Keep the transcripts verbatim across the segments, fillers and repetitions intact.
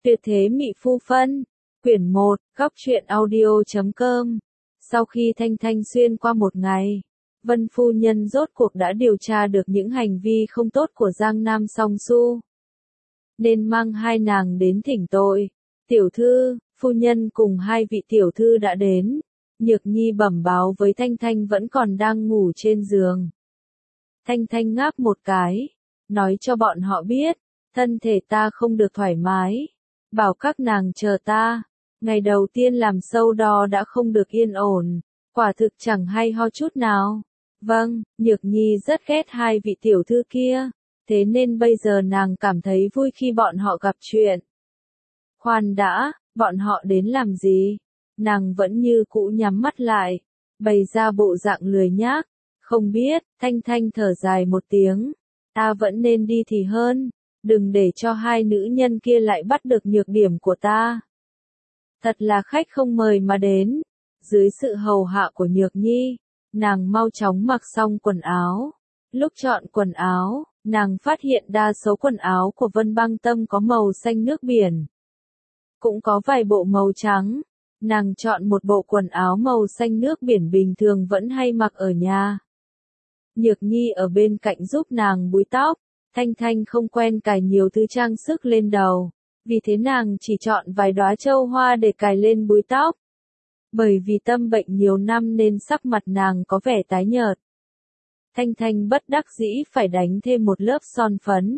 Tuyệt thế Mị Phu Phân, quyển một, góc truyện audio chấm com. Sau khi Thanh Thanh xuyên qua một ngày, Vân phu nhân rốt cuộc đã điều tra được những hành vi không tốt của Giang Nam Song Su, nên mang hai nàng đến thỉnh tội. Tiểu thư, phu nhân cùng hai vị tiểu thư đã đến. Nhược Nhi bẩm báo với Thanh Thanh vẫn còn đang ngủ trên giường. Thanh Thanh ngáp một cái, nói cho bọn họ biết, thân thể ta không được thoải mái, bảo các nàng chờ ta. Ngày đầu tiên làm sâu đo đã không được yên ổn, quả thực chẳng hay ho chút nào. Vâng, Nhược Nhi rất ghét hai vị tiểu thư kia, thế nên bây giờ nàng cảm thấy vui khi bọn họ gặp chuyện. Khoan đã, bọn họ đến làm gì? Nàng vẫn như cũ nhắm mắt lại, bày ra bộ dạng lười nhác. Không biết, Thanh Thanh thở dài một tiếng, ta vẫn nên đi thì hơn, đừng để cho hai nữ nhân kia lại bắt được nhược điểm của ta. Thật là khách không mời mà đến. Dưới sự hầu hạ của Nhược Nhi, nàng mau chóng mặc xong quần áo. Lúc chọn quần áo, nàng phát hiện đa số quần áo của Vân Băng Tâm có màu xanh nước biển, cũng có vài bộ màu trắng. Nàng chọn một bộ quần áo màu xanh nước biển bình thường vẫn hay mặc ở nhà. Nhược Nhi ở bên cạnh giúp nàng búi tóc. Thanh Thanh không quen cài nhiều thứ trang sức lên đầu, vì thế nàng chỉ chọn vài đóa châu hoa để cài lên búi tóc. Bởi vì tâm bệnh nhiều năm nên sắc mặt nàng có vẻ tái nhợt. Thanh Thanh bất đắc dĩ phải đánh thêm một lớp son phấn.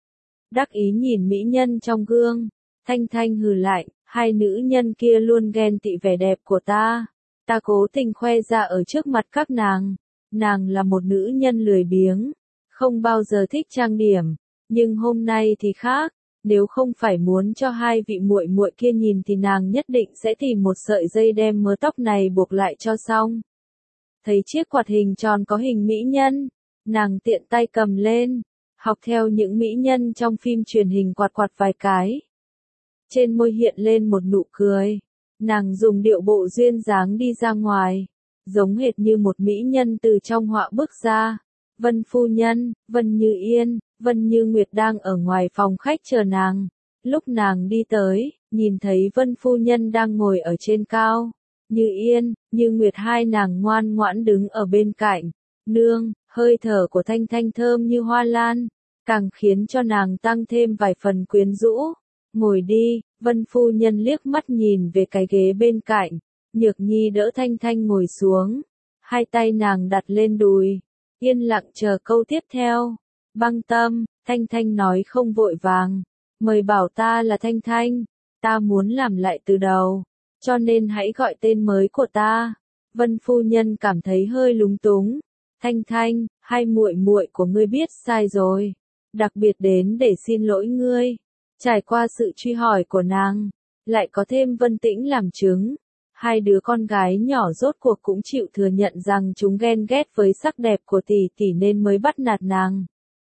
Đắc ý nhìn mỹ nhân trong gương, Thanh Thanh hừ lại, hai nữ nhân kia luôn ghen tị vẻ đẹp của ta. Ta cố tình khoe ra ở trước mặt các nàng. Nàng là một nữ nhân lười biếng, không bao giờ thích trang điểm, nhưng hôm nay thì khác. Nếu không phải muốn cho hai vị muội muội kia nhìn thì nàng nhất định sẽ tìm một sợi dây đem mớ tóc này buộc lại cho xong. Thấy chiếc quạt hình tròn có hình mỹ nhân, nàng tiện tay cầm lên, học theo những mỹ nhân trong phim truyền hình quạt quạt vài cái. Trên môi hiện lên một nụ cười, nàng dùng điệu bộ duyên dáng đi ra ngoài, giống hệt như một mỹ nhân từ trong họa bước ra. Vân phu nhân, Vân Như Yên, Vân Như Nguyệt đang ở ngoài phòng khách chờ nàng. Lúc nàng đi tới, nhìn thấy Vân phu nhân đang ngồi ở trên cao. Như Yên, Như Nguyệt hai nàng ngoan ngoãn đứng ở bên cạnh. Nương, hơi thở của Thanh Thanh thơm như hoa lan, càng khiến cho nàng tăng thêm vài phần quyến rũ. Ngồi đi. Vân phu nhân liếc mắt nhìn về cái ghế bên cạnh. Nhược Nhi đỡ Thanh Thanh ngồi xuống, hai tay nàng đặt lên đùi, yên lặng chờ câu tiếp theo. Băng Tâm, Thanh Thanh nói không vội vàng, mời bảo ta là Thanh Thanh, ta muốn làm lại từ đầu, cho nên hãy gọi tên mới của ta. Vân phu nhân cảm thấy hơi lúng túng. Thanh Thanh, hai muội muội của ngươi biết sai rồi, đặc biệt đến để xin lỗi ngươi. Trải qua sự truy hỏi của nàng, lại có thêm Vân Tĩnh làm chứng. Hai đứa con gái nhỏ rốt cuộc cũng chịu thừa nhận rằng chúng ghen ghét với sắc đẹp của tỷ tỷ nên mới bắt nạt nàng.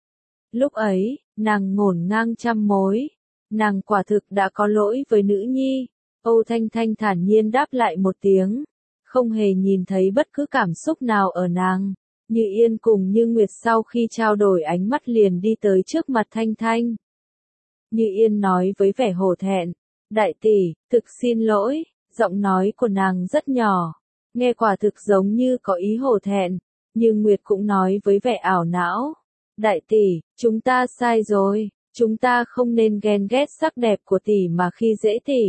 Lúc ấy, nàng ngổn ngang trăm mối. Nàng quả thực đã có lỗi với nữ nhi. Âu Thanh Thanh thản nhiên đáp lại một tiếng, không hề nhìn thấy bất cứ cảm xúc nào ở nàng. Như Yên cùng Như Nguyệt sau khi trao đổi ánh mắt liền đi tới trước mặt Thanh Thanh. Như Yên nói với vẻ hổ thẹn, đại tỷ, thực xin lỗi. Giọng nói của nàng rất nhỏ, nghe quả thực giống như có ý hổ thẹn. Như Nguyệt cũng nói với vẻ ảo não, đại tỷ, chúng ta sai rồi, chúng ta không nên ghen ghét sắc đẹp của tỷ mà khi dễ tỷ.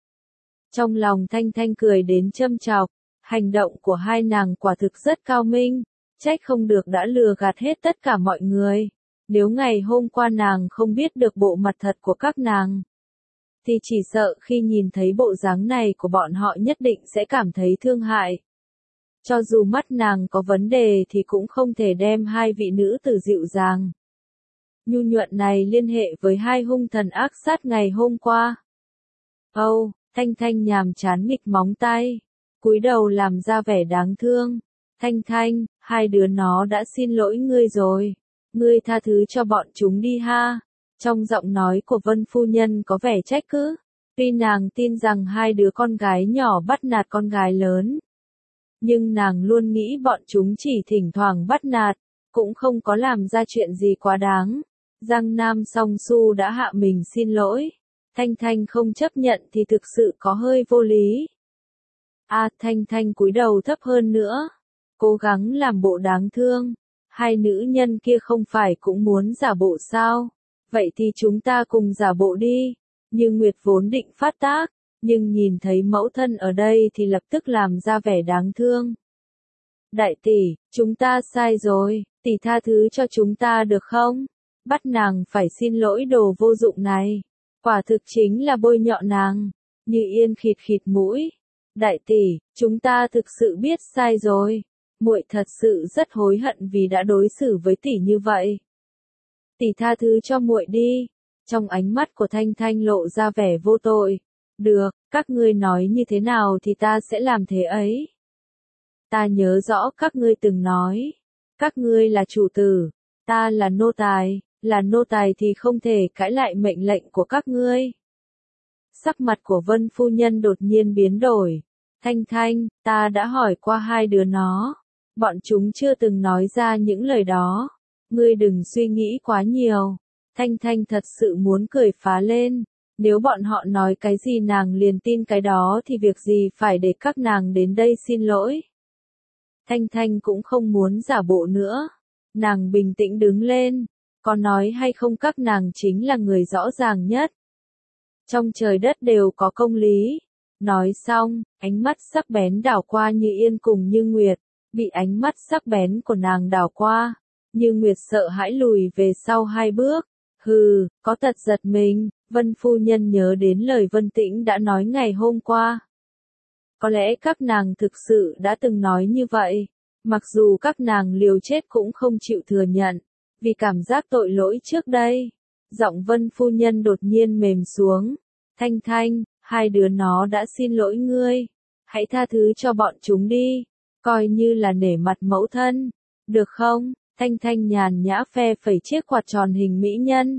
Trong lòng Thanh Thanh cười đến châm chọc, hành động của hai nàng quả thực rất cao minh, trách không được đã lừa gạt hết tất cả mọi người. Nếu ngày hôm qua nàng không biết được bộ mặt thật của các nàng, thì chỉ sợ khi nhìn thấy bộ dáng này của bọn họ nhất định sẽ cảm thấy thương hại. Cho dù mắt nàng có vấn đề thì cũng không thể đem hai vị nữ tử dịu dàng, nhu nhuận này liên hệ với hai hung thần ác sát ngày hôm qua. Âu, Thanh Thanh nhàm chán nghịch móng tay, cúi đầu làm ra vẻ đáng thương. Thanh Thanh, hai đứa nó đã xin lỗi ngươi rồi, ngươi tha thứ cho bọn chúng đi ha. Trong giọng nói của Vân phu nhân có vẻ trách cứ, tuy nàng tin rằng hai đứa con gái nhỏ bắt nạt con gái lớn, nhưng nàng luôn nghĩ bọn chúng chỉ thỉnh thoảng bắt nạt, cũng không có làm ra chuyện gì quá đáng. Giang Nam Song Su đã hạ mình xin lỗi. Thanh Thanh không chấp nhận thì thực sự có hơi vô lý. A Thanh Thanh cúi đầu thấp hơn nữa, cố gắng làm bộ đáng thương. Hai nữ nhân kia không phải cũng muốn giả bộ sao? Vậy thì chúng ta cùng giả bộ đi. Như Nguyệt vốn định phát tác, nhưng nhìn thấy mẫu thân ở đây thì lập tức làm ra vẻ đáng thương. Đại tỷ, chúng ta sai rồi, tỷ tha thứ cho chúng ta được không? Bắt nàng phải xin lỗi đồ vô dụng này. Quả thực chính là bôi nhọ nàng. Như Yên khịt khịt mũi. Đại tỷ, chúng ta thực sự biết sai rồi. Muội thật sự rất hối hận vì đã đối xử với tỷ như vậy. Tỷ tha thứ cho muội đi. Trong ánh mắt của Thanh Thanh lộ ra vẻ vô tội. Được, các ngươi nói như thế nào thì ta sẽ làm thế ấy. Ta nhớ rõ các ngươi từng nói. Các ngươi là chủ tử, ta là nô tài, là nô tài thì không thể cãi lại mệnh lệnh của các ngươi. Sắc mặt của Vân phu nhân đột nhiên biến đổi. Thanh Thanh, ta đã hỏi qua hai đứa nó. Bọn chúng chưa từng nói ra những lời đó. Ngươi đừng suy nghĩ quá nhiều. Thanh Thanh thật sự muốn cười phá lên. Nếu bọn họ nói cái gì nàng liền tin cái đó thì việc gì phải để các nàng đến đây xin lỗi. Thanh Thanh cũng không muốn giả bộ nữa. Nàng bình tĩnh đứng lên. Có nói hay không các nàng chính là người rõ ràng nhất. Trong trời đất đều có công lý. Nói xong, ánh mắt sắc bén đảo qua Như Yên cùng Như Nguyệt. Bị ánh mắt sắc bén của nàng đảo qua. Như Nguyệt sợ hãi lùi về sau hai bước. Hừ, có tật giật mình. Vân phu nhân nhớ đến lời Vân Tĩnh đã nói ngày hôm qua. Có lẽ các nàng thực sự đã từng nói như vậy. Mặc dù các nàng liều chết cũng không chịu thừa nhận. Vì cảm giác tội lỗi trước đây. Giọng Vân phu nhân đột nhiên mềm xuống. Thanh Thanh, hai đứa nó đã xin lỗi ngươi. Hãy tha thứ cho bọn chúng đi. Coi như là nể mặt mẫu thân. Được không? Thanh Thanh nhàn nhã phe phẩy chiếc quạt tròn hình mỹ nhân.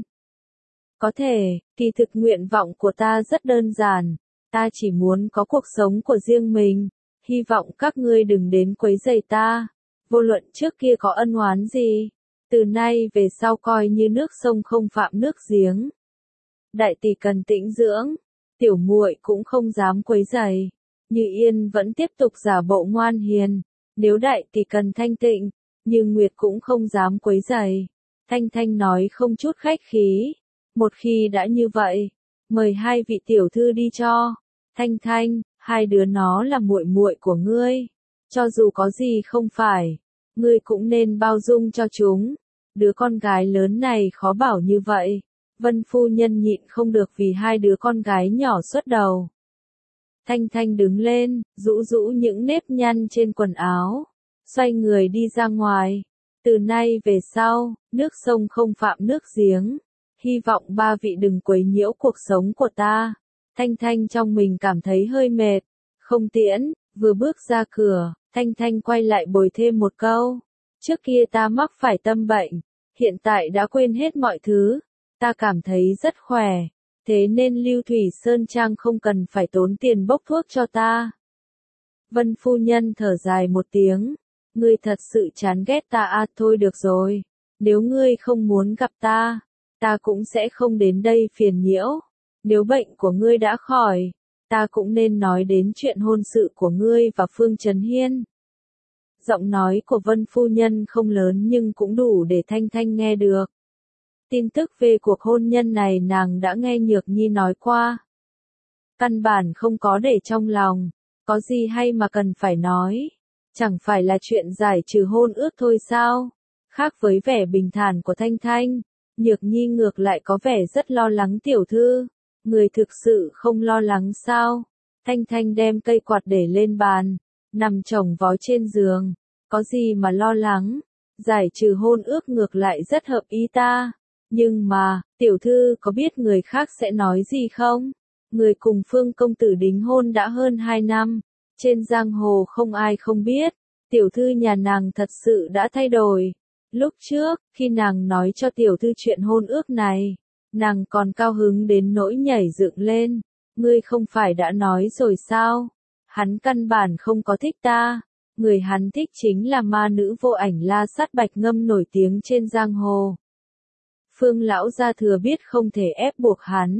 Có thể, kỳ thực nguyện vọng của ta rất đơn giản. Ta chỉ muốn có cuộc sống của riêng mình. Hy vọng các ngươi đừng đến quấy rầy ta. Vô luận trước kia có ân oán gì. Từ nay về sau coi như nước sông không phạm nước giếng. Đại tỷ cần tĩnh dưỡng. Tiểu muội cũng không dám quấy rầy. Như Yên vẫn tiếp tục giả bộ ngoan hiền. Nếu đại tỷ cần thanh tịnh, Như Nguyệt cũng không dám quấy rầy. Thanh Thanh nói không chút khách khí. Một khi đã như vậy, mời hai vị tiểu thư đi cho. Thanh Thanh, hai đứa nó là muội muội của ngươi. Cho dù có gì không phải, ngươi cũng nên bao dung cho chúng. Đứa con gái lớn này khó bảo như vậy. Vân phu nhân nhịn không được vì hai đứa con gái nhỏ xuất đầu. Thanh Thanh đứng lên, rũ rũ những nếp nhăn trên quần áo. Xoay người đi ra ngoài. Từ nay về sau, nước sông không phạm nước giếng. Hy vọng ba vị đừng quấy nhiễu cuộc sống của ta. Thanh Thanh trong mình cảm thấy hơi mệt. Không tiễn, vừa bước ra cửa, Thanh Thanh quay lại bồi thêm một câu. Trước kia ta mắc phải tâm bệnh. Hiện tại đã quên hết mọi thứ. Ta cảm thấy rất khỏe. Thế nên Lưu Thủy Sơn Trang không cần phải tốn tiền bốc thuốc cho ta. Vân phu nhân thở dài một tiếng. Ngươi thật sự chán ghét ta à, thôi được rồi. Nếu ngươi không muốn gặp ta, ta cũng sẽ không đến đây phiền nhiễu. Nếu bệnh của ngươi đã khỏi, ta cũng nên nói đến chuyện hôn sự của ngươi và Phương Trấn Hiên. Giọng nói của Vân phu nhân không lớn nhưng cũng đủ để Thanh Thanh nghe được. Tin tức về cuộc hôn nhân này nàng đã nghe Nhược Nhi nói qua. Căn bản không có để trong lòng, có gì hay mà cần phải nói. Chẳng phải là chuyện giải trừ hôn ước thôi sao? Khác với vẻ bình thản của Thanh Thanh, Nhược Nhi ngược lại có vẻ rất lo lắng tiểu thư. Người thực sự không lo lắng sao? Thanh Thanh đem cây quạt để lên bàn, nằm chồng vó trên giường. Có gì mà lo lắng? Giải trừ hôn ước ngược lại rất hợp ý ta. Nhưng mà, tiểu thư có biết người khác sẽ nói gì không? Người cùng Phương công tử đính hôn đã hơn hai năm. Trên giang hồ không ai không biết. Tiểu thư nhà nàng thật sự đã thay đổi. Lúc trước, khi nàng nói cho tiểu thư chuyện hôn ước này, nàng còn cao hứng đến nỗi nhảy dựng lên. Ngươi không phải đã nói rồi sao? Hắn căn bản không có thích ta. Người hắn thích chính là ma nữ vô ảnh La Sát Bạch Ngâm nổi tiếng trên giang hồ. Phương lão gia thừa biết không thể ép buộc hắn,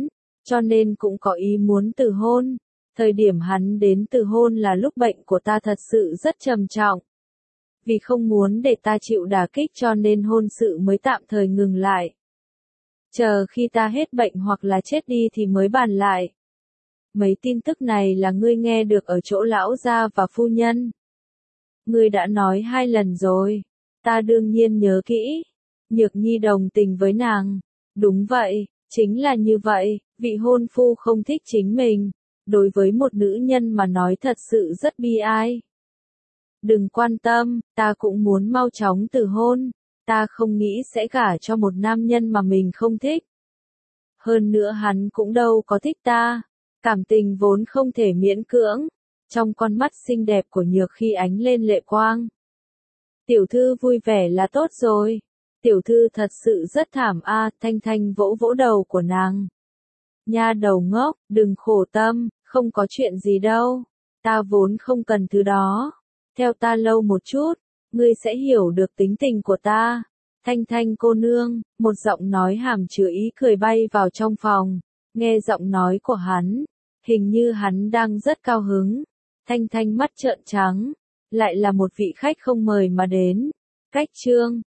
cho nên cũng có ý muốn từ hôn. Thời điểm hắn đến từ hôn là lúc bệnh của ta thật sự rất trầm trọng. Vì không muốn để ta chịu đả kích cho nên hôn sự mới tạm thời ngừng lại. Chờ khi ta hết bệnh hoặc là chết đi thì mới bàn lại. Mấy tin tức này là ngươi nghe được ở chỗ lão gia và phu nhân. Ngươi đã nói hai lần rồi. Ta đương nhiên nhớ kỹ. Nhược Nhi đồng tình với nàng. Đúng vậy, chính là như vậy, vị hôn phu không thích chính mình. Đối với một nữ nhân mà nói thật sự rất bi ai. Đừng quan tâm, ta cũng muốn mau chóng từ hôn. Ta không nghĩ sẽ gả cho một nam nhân mà mình không thích. Hơn nữa hắn cũng đâu có thích ta. Cảm tình vốn không thể miễn cưỡng. Trong con mắt xinh đẹp của Nhược Khi ánh lên lệ quang. Tiểu thư vui vẻ là tốt rồi. Tiểu thư thật sự rất thảm a. Thanh Thanh vỗ vỗ đầu của nàng. Nha đầu ngốc, đừng khổ tâm, không có chuyện gì đâu. Ta vốn không cần thứ đó. Theo ta lâu một chút, ngươi sẽ hiểu được tính tình của ta. Thanh Thanh cô nương, một giọng nói hàm chứa ý cười bay vào trong phòng. Nghe giọng nói của hắn, hình như hắn đang rất cao hứng. Thanh Thanh mắt trợn trắng, lại là một vị khách không mời mà đến. Cách chương